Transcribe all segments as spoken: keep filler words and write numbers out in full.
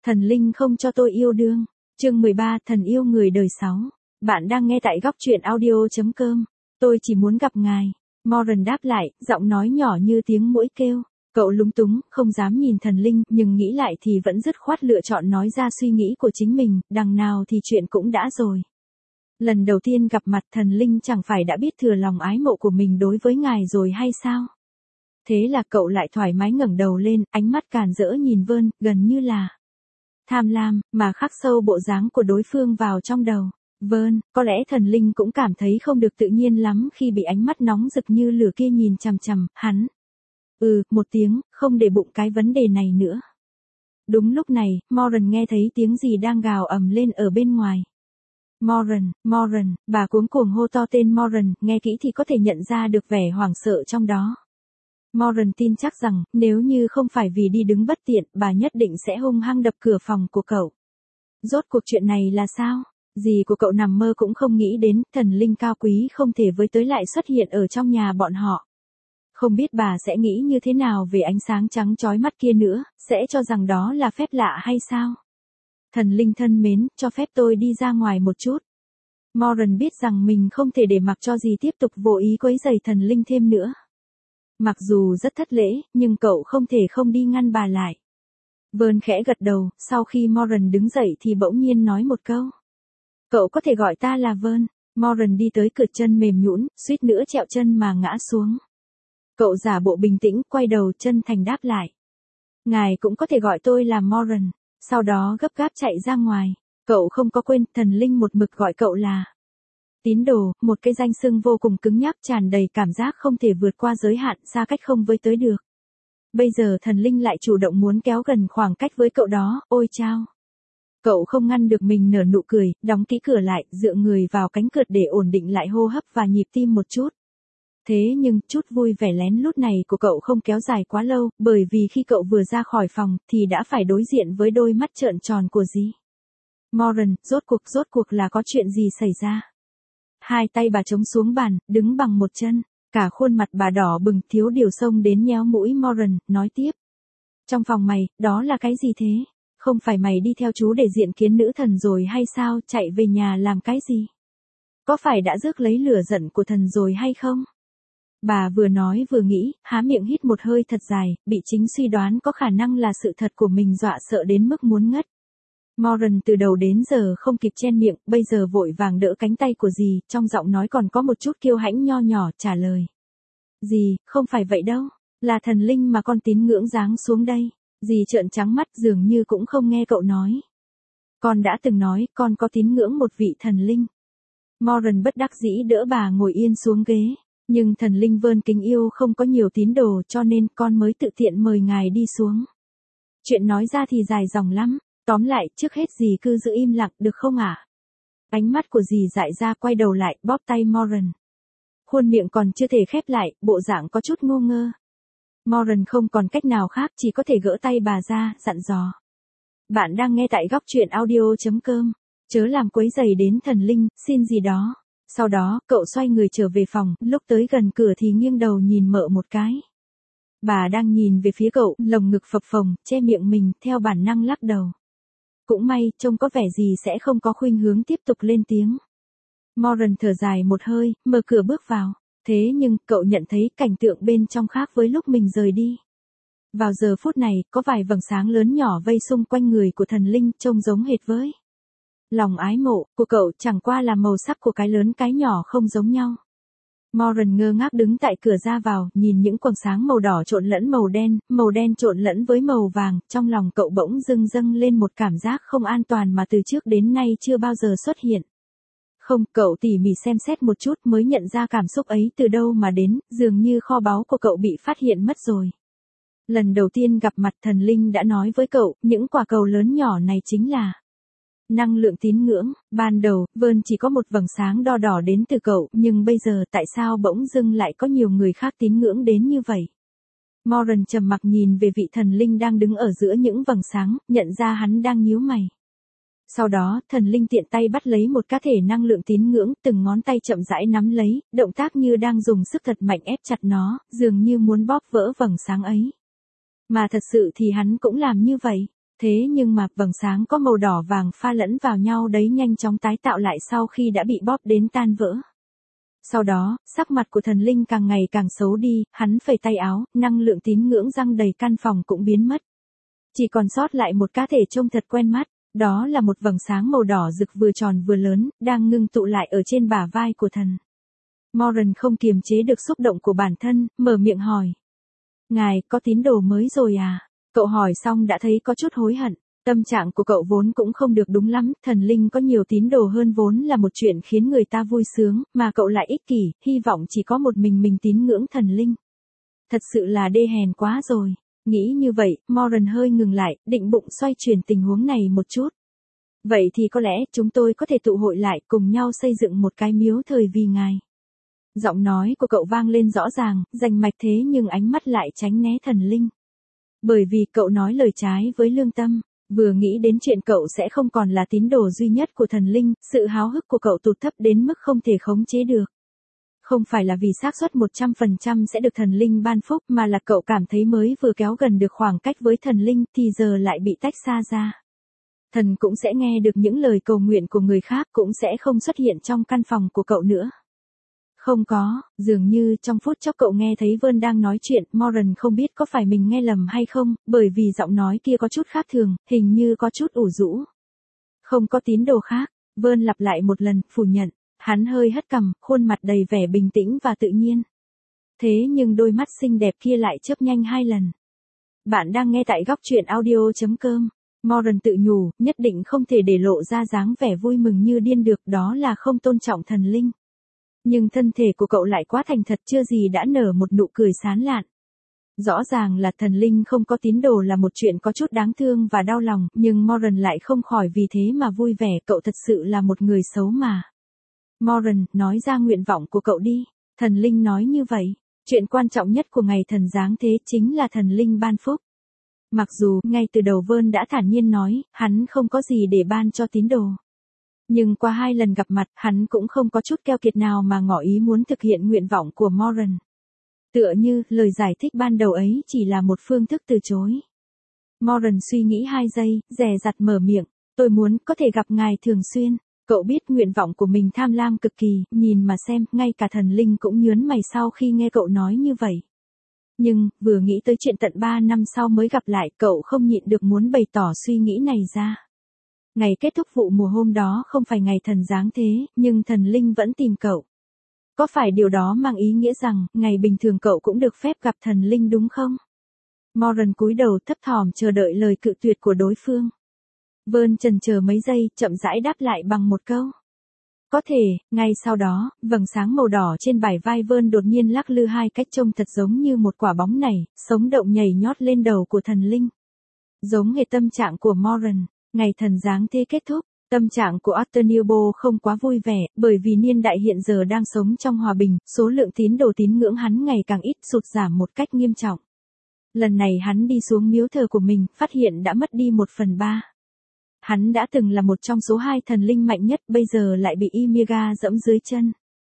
Thần linh không cho tôi yêu đương. Chương mười ba, thần yêu người đời sáu. Bạn đang nghe tại góc truyện audio.com. Tôi chỉ muốn gặp ngài. Moran đáp lại, giọng nói nhỏ như tiếng muỗi kêu. Cậu lúng túng, không dám nhìn thần linh, nhưng nghĩ lại thì vẫn dứt khoát lựa chọn nói ra suy nghĩ của chính mình, đằng nào thì chuyện cũng đã rồi. Lần đầu tiên gặp mặt thần linh chẳng phải đã biết thừa lòng ái mộ của mình đối với ngài rồi hay sao? Thế là cậu lại thoải mái ngẩng đầu lên, ánh mắt càn rỡ nhìn Vern, gần như là tham lam, mà khắc sâu bộ dáng của đối phương vào trong đầu. Vern, có lẽ thần linh cũng cảm thấy không được tự nhiên lắm khi bị ánh mắt nóng rực như lửa kia nhìn chằm chằm, hắn. Ừ, một tiếng, không để bụng cái vấn đề này nữa. Đúng lúc này, Moran nghe thấy tiếng gì đang gào ầm lên ở bên ngoài. Moran, Moran, bà cuống cuồng hô to tên Moran, nghe kỹ thì có thể nhận ra được vẻ hoảng sợ trong đó. Moran tin chắc rằng, nếu như không phải vì đi đứng bất tiện, bà nhất định sẽ hung hăng đập cửa phòng của cậu. Rốt cuộc chuyện này là sao? Dì của cậu nằm mơ cũng không nghĩ đến, thần linh cao quý không thể với tới lại xuất hiện ở trong nhà bọn họ. Không biết bà sẽ nghĩ như thế nào về ánh sáng trắng chói mắt kia nữa, sẽ cho rằng đó là phép lạ hay sao? Thần linh thân mến, cho phép tôi đi ra ngoài một chút. Moran biết rằng mình không thể để mặc cho dì tiếp tục vô ý quấy rầy thần linh thêm nữa. Mặc dù rất thất lễ, nhưng cậu không thể không đi ngăn bà lại. Vern khẽ gật đầu, sau khi Moran đứng dậy thì bỗng nhiên nói một câu. Cậu có thể gọi ta là Vern. Moran đi tới cửa, chân mềm nhũn, suýt nữa trẹo chân mà ngã xuống. Cậu giả bộ bình tĩnh, quay đầu chân thành đáp lại. Ngài cũng có thể gọi tôi là Moran. Sau đó gấp gáp chạy ra ngoài. Cậu không có quên, thần linh một mực gọi cậu là tín đồ, một cái danh xưng vô cùng cứng nhắc, tràn đầy cảm giác không thể vượt qua giới hạn, xa cách không với tới được. Bây giờ thần linh lại chủ động muốn kéo gần khoảng cách với cậu đó, ôi chao. Cậu không ngăn được mình nở nụ cười, đóng kỹ cửa lại, dựa người vào cánh cửa để ổn định lại hô hấp và nhịp tim một chút. Thế nhưng, chút vui vẻ lén lút này của cậu không kéo dài quá lâu, bởi vì khi cậu vừa ra khỏi phòng, thì đã phải đối diện với đôi mắt trợn tròn của dì. Moran, rốt cuộc, rốt cuộc là có chuyện gì xảy ra? Hai tay bà chống xuống bàn, đứng bằng một chân, cả khuôn mặt bà đỏ bừng, thiếu điều xông đến nhéo mũi Moran, nói tiếp. Trong phòng mày, đó là cái gì thế? Không phải mày đi theo chú để diện kiến nữ thần rồi hay sao, chạy về nhà làm cái gì? Có phải đã rước lấy lửa giận của thần rồi hay không? Bà vừa nói vừa nghĩ, há miệng hít một hơi thật dài, bị chính suy đoán có khả năng là sự thật của mình dọa sợ đến mức muốn ngất. Moran từ đầu đến giờ không kịp chen miệng, bây giờ vội vàng đỡ cánh tay của dì, trong giọng nói còn có một chút kiêu hãnh nho nhỏ, trả lời. Dì, không phải vậy đâu, là thần linh mà con tín ngưỡng giáng xuống đây. Dì trợn trắng mắt dường như cũng không nghe cậu nói. Con đã từng nói, con có tín ngưỡng một vị thần linh. Moran bất đắc dĩ đỡ bà ngồi yên xuống ghế. Nhưng thần linh Vern kính yêu không có nhiều tín đồ, cho nên con mới tự tiện mời ngài đi xuống. Chuyện nói ra thì dài dòng lắm. Tóm lại, trước hết dì cứ giữ im lặng, được không ạ? À? Ánh mắt của dì dại ra, quay đầu lại, bóp tay Moran. Khuôn miệng còn chưa thể khép lại, bộ dạng có chút ngu ngơ. Moran không còn cách nào khác, chỉ có thể gỡ tay bà ra, dặn dò. Bạn đang nghe tại góc truyện audio.com. Chớ làm quấy rầy đến thần linh, xin gì đó. Sau đó, cậu xoay người trở về phòng, lúc tới gần cửa thì nghiêng đầu nhìn mợ một cái. Bà đang nhìn về phía cậu, lồng ngực phập phồng, che miệng mình, theo bản năng lắc đầu. Cũng may, trông có vẻ gì sẽ không có khuynh hướng tiếp tục lên tiếng. Moran thở dài một hơi, mở cửa bước vào. Thế nhưng, cậu nhận thấy cảnh tượng bên trong khác với lúc mình rời đi. Vào giờ phút này, có vài vầng sáng lớn nhỏ vây xung quanh người của thần linh, trông giống hệt với lòng ái mộ của cậu, chẳng qua là màu sắc của cái lớn cái nhỏ không giống nhau. Moran ngơ ngác đứng tại cửa ra vào, nhìn những quầng sáng màu đỏ trộn lẫn màu đen, màu đen trộn lẫn với màu vàng, trong lòng cậu bỗng dưng dâng lên một cảm giác không an toàn mà từ trước đến nay chưa bao giờ xuất hiện. Không, cậu tỉ mỉ xem xét một chút mới nhận ra cảm xúc ấy từ đâu mà đến, dường như kho báu của cậu bị phát hiện mất rồi. Lần đầu tiên gặp mặt thần linh đã nói với cậu, những quả cầu lớn nhỏ này chính là năng lượng tín ngưỡng. Ban đầu, Vern chỉ có một vầng sáng đo đỏ đến từ cậu, nhưng bây giờ tại sao bỗng dưng lại có nhiều người khác tín ngưỡng đến như vậy? Moran trầm mặc nhìn về vị thần linh đang đứng ở giữa những vầng sáng, nhận ra hắn đang nhíu mày. Sau đó, thần linh tiện tay bắt lấy một cá thể năng lượng tín ngưỡng, từng ngón tay chậm rãi nắm lấy, động tác như đang dùng sức thật mạnh ép chặt nó, dường như muốn bóp vỡ vầng sáng ấy. Mà thật sự thì hắn cũng làm như vậy. Thế nhưng mà vầng sáng có màu đỏ vàng pha lẫn vào nhau đấy nhanh chóng tái tạo lại sau khi đã bị bóp đến tan vỡ. Sau đó, sắc mặt của thần linh càng ngày càng xấu đi, hắn phẩy tay áo, năng lượng tín ngưỡng răng đầy căn phòng cũng biến mất. Chỉ còn sót lại một cá thể trông thật quen mắt, đó là một vầng sáng màu đỏ rực vừa tròn vừa lớn, đang ngưng tụ lại ở trên bả vai của thần. Moran không kiềm chế được xúc động của bản thân, mở miệng hỏi. Ngài, có tín đồ mới rồi à? Cậu hỏi xong đã thấy có chút hối hận. Tâm trạng của cậu vốn cũng không được đúng lắm, thần linh có nhiều tín đồ hơn vốn là một chuyện khiến người ta vui sướng, mà cậu lại ích kỷ, hy vọng chỉ có một mình mình tín ngưỡng thần linh. Thật sự là đê hèn quá rồi. Nghĩ như vậy, Moran hơi ngừng lại, định bụng xoay chuyển tình huống này một chút. Vậy thì có lẽ chúng tôi có thể tụ hội lại cùng nhau xây dựng một cái miếu thời vì ngài. Giọng nói của cậu vang lên rõ ràng, rành mạch thế nhưng ánh mắt lại tránh né thần linh. Bởi vì cậu nói lời trái với lương tâm, vừa nghĩ đến chuyện cậu sẽ không còn là tín đồ duy nhất của thần linh, sự háo hức của cậu tụt thấp đến mức không thể khống chế được. Không phải là vì xác suất một trăm phần trăm sẽ được thần linh ban phúc mà là cậu cảm thấy mới vừa kéo gần được khoảng cách với thần linh thì giờ lại bị tách xa ra. Thần cũng sẽ nghe được những lời cầu nguyện của người khác cũng sẽ không xuất hiện trong căn phòng của cậu nữa. Không có, dường như trong phút chốc cậu nghe thấy Vern đang nói chuyện, Moran không biết có phải mình nghe lầm hay không, bởi vì giọng nói kia có chút khác thường, hình như có chút ủ rũ. Không có tín đồ khác, Vern lặp lại một lần, phủ nhận, hắn hơi hất cằm, khuôn mặt đầy vẻ bình tĩnh và tự nhiên. Thế nhưng đôi mắt xinh đẹp kia lại chớp nhanh hai lần. Bạn đang nghe tại góc truyện audio chấm com. Moran tự nhủ, nhất định không thể để lộ ra dáng vẻ vui mừng như điên được, đó là không tôn trọng thần linh. Nhưng thân thể của cậu lại quá thành thật chưa gì đã nở một nụ cười sán lạn. Rõ ràng là thần linh không có tín đồ là một chuyện có chút đáng thương và đau lòng, nhưng Moran lại không khỏi vì thế mà vui vẻ, cậu thật sự là một người xấu mà. Moran, nói ra nguyện vọng của cậu đi. Thần linh nói như vậy, chuyện quan trọng nhất của ngày thần giáng thế chính là thần linh ban phúc. Mặc dù, ngay từ đầu Vern đã thản nhiên nói, hắn không có gì để ban cho tín đồ. Nhưng qua hai lần gặp mặt, hắn cũng không có chút keo kiệt nào mà ngỏ ý muốn thực hiện nguyện vọng của Moran. Tựa như, lời giải thích ban đầu ấy chỉ là một phương thức từ chối. Moran suy nghĩ hai giây, dè dặt mở miệng, tôi muốn có thể gặp ngài thường xuyên. Cậu biết nguyện vọng của mình tham lam cực kỳ, nhìn mà xem, ngay cả thần linh cũng nhớn mày sau khi nghe cậu nói như vậy. Nhưng, vừa nghĩ tới chuyện tận ba năm sau mới gặp lại, cậu không nhịn được muốn bày tỏ suy nghĩ này ra. Ngày kết thúc vụ mùa hôm đó không phải ngày thần giáng thế, nhưng thần linh vẫn tìm cậu. Có phải điều đó mang ý nghĩa rằng, ngày bình thường cậu cũng được phép gặp thần linh đúng không? Moran cúi đầu thấp thỏm chờ đợi lời cự tuyệt của đối phương. Vern chần chờ mấy giây, chậm rãi đáp lại bằng một câu. Có thể, ngay sau đó, vầng sáng màu đỏ trên bả vai Vern đột nhiên lắc lư hai cách trông thật giống như một quả bóng nảy, sống động nhảy nhót lên đầu của thần linh. Giống hệt tâm trạng của Moran, ngày thần giáng thế kết thúc, tâm trạng của Arthur Newbo không quá vui vẻ, bởi vì niên đại hiện giờ đang sống trong hòa bình, số lượng tín đồ tín ngưỡng hắn ngày càng ít, sụt giảm một cách nghiêm trọng. Lần này hắn đi xuống miếu thờ của mình, phát hiện đã mất đi một phần ba. Hắn đã từng là một trong số hai thần linh mạnh nhất, bây giờ lại bị Ymega dẫm dưới chân.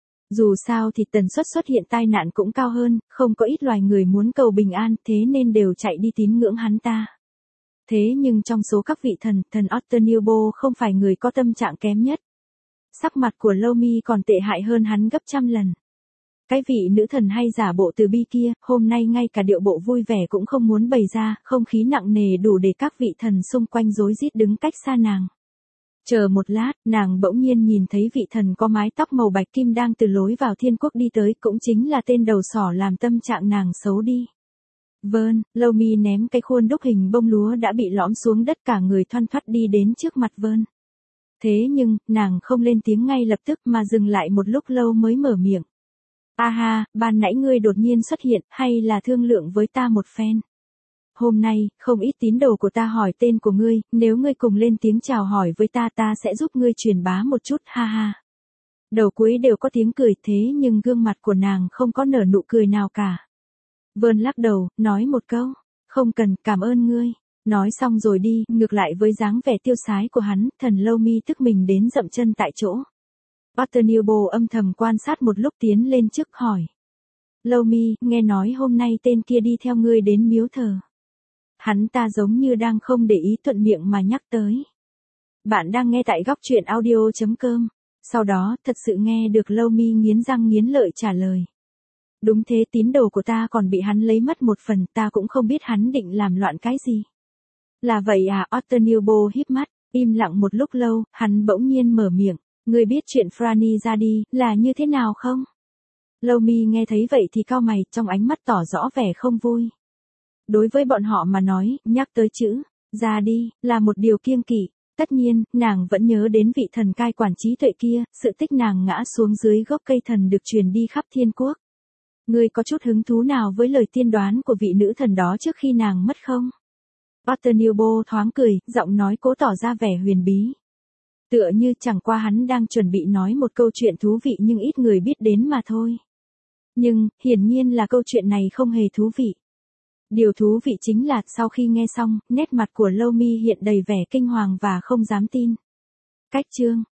Dù sao thì tần suất xuất hiện tai nạn cũng cao hơn, không có ít loài người muốn cầu bình an, thế nên đều chạy đi tín ngưỡng hắn ta. Thế nhưng trong số các vị thần, thần Arthur Newbo không phải người có tâm trạng kém nhất. Sắc mặt của Lomi còn tệ hại hơn hắn gấp trăm lần. Cái vị nữ thần hay giả bộ từ bi kia, hôm nay ngay cả điệu bộ vui vẻ cũng không muốn bày ra, không khí nặng nề đủ để các vị thần xung quanh rối rít đứng cách xa nàng. Chờ một lát, nàng bỗng nhiên nhìn thấy vị thần có mái tóc màu bạch kim đang từ lối vào thiên quốc đi tới, cũng chính là tên đầu sỏ làm tâm trạng nàng xấu đi. Vern, Lomi ném cái khuôn đúc hình bông lúa đã bị lõm xuống đất, cả người thoăn thoắt đi đến trước mặt Vern. Thế nhưng, nàng không lên tiếng ngay lập tức mà dừng lại một lúc lâu mới mở miệng. A ha, ban nãy ngươi đột nhiên xuất hiện, hay là thương lượng với ta một phen? Hôm nay, không ít tín đồ của ta hỏi tên của ngươi, nếu ngươi cùng lên tiếng chào hỏi với ta ta sẽ giúp ngươi truyền bá một chút, ha ha. Đầu cuối đều có tiếng cười, thế nhưng gương mặt của nàng không có nở nụ cười nào cả. Vern lắc đầu, nói một câu, không cần, cảm ơn ngươi. Nói xong rồi đi, ngược lại với dáng vẻ tiêu sái của hắn, thần Lomi tức mình đến dậm chân tại chỗ. Arthur Newbo âm thầm quan sát một lúc tiến lên trước hỏi. Lomi, nghe nói hôm nay tên kia đi theo ngươi đến miếu thờ. Hắn ta giống như đang không để ý thuận miệng mà nhắc tới. Bạn đang nghe tại góc truyện audio.com. Sau đó, thật sự nghe được Lâu Mi nghiến răng nghiến lợi trả lời. Đúng thế, tín đồ của ta còn bị hắn lấy mất một phần, ta cũng không biết hắn định làm loạn cái gì. Là vậy à, Otternielbo híp mắt, im lặng một lúc lâu, hắn bỗng nhiên mở miệng. Ngươi biết chuyện Franny ra đi, là như thế nào không? Lâu Mi nghe thấy vậy thì cau mày, trong ánh mắt tỏ rõ vẻ không vui. Đối với bọn họ mà nói, nhắc tới chữ, ra đi, là một điều kiêng kỵ. Tất nhiên, nàng vẫn nhớ đến vị thần cai quản trí tuệ kia, sự tích nàng ngã xuống dưới gốc cây thần được truyền đi khắp thiên quốc. Ngươi có chút hứng thú nào với lời tiên đoán của vị nữ thần đó trước khi nàng mất không? Otternielbo thoáng cười, giọng nói cố tỏ ra vẻ huyền bí. Tựa như chẳng qua hắn đang chuẩn bị nói một câu chuyện thú vị nhưng ít người biết đến mà thôi. Nhưng, hiển nhiên là câu chuyện này không hề thú vị. Điều thú vị chính là, sau khi nghe xong, nét mặt của Lâu Mi hiện đầy vẻ kinh hoàng và không dám tin. Cách chương,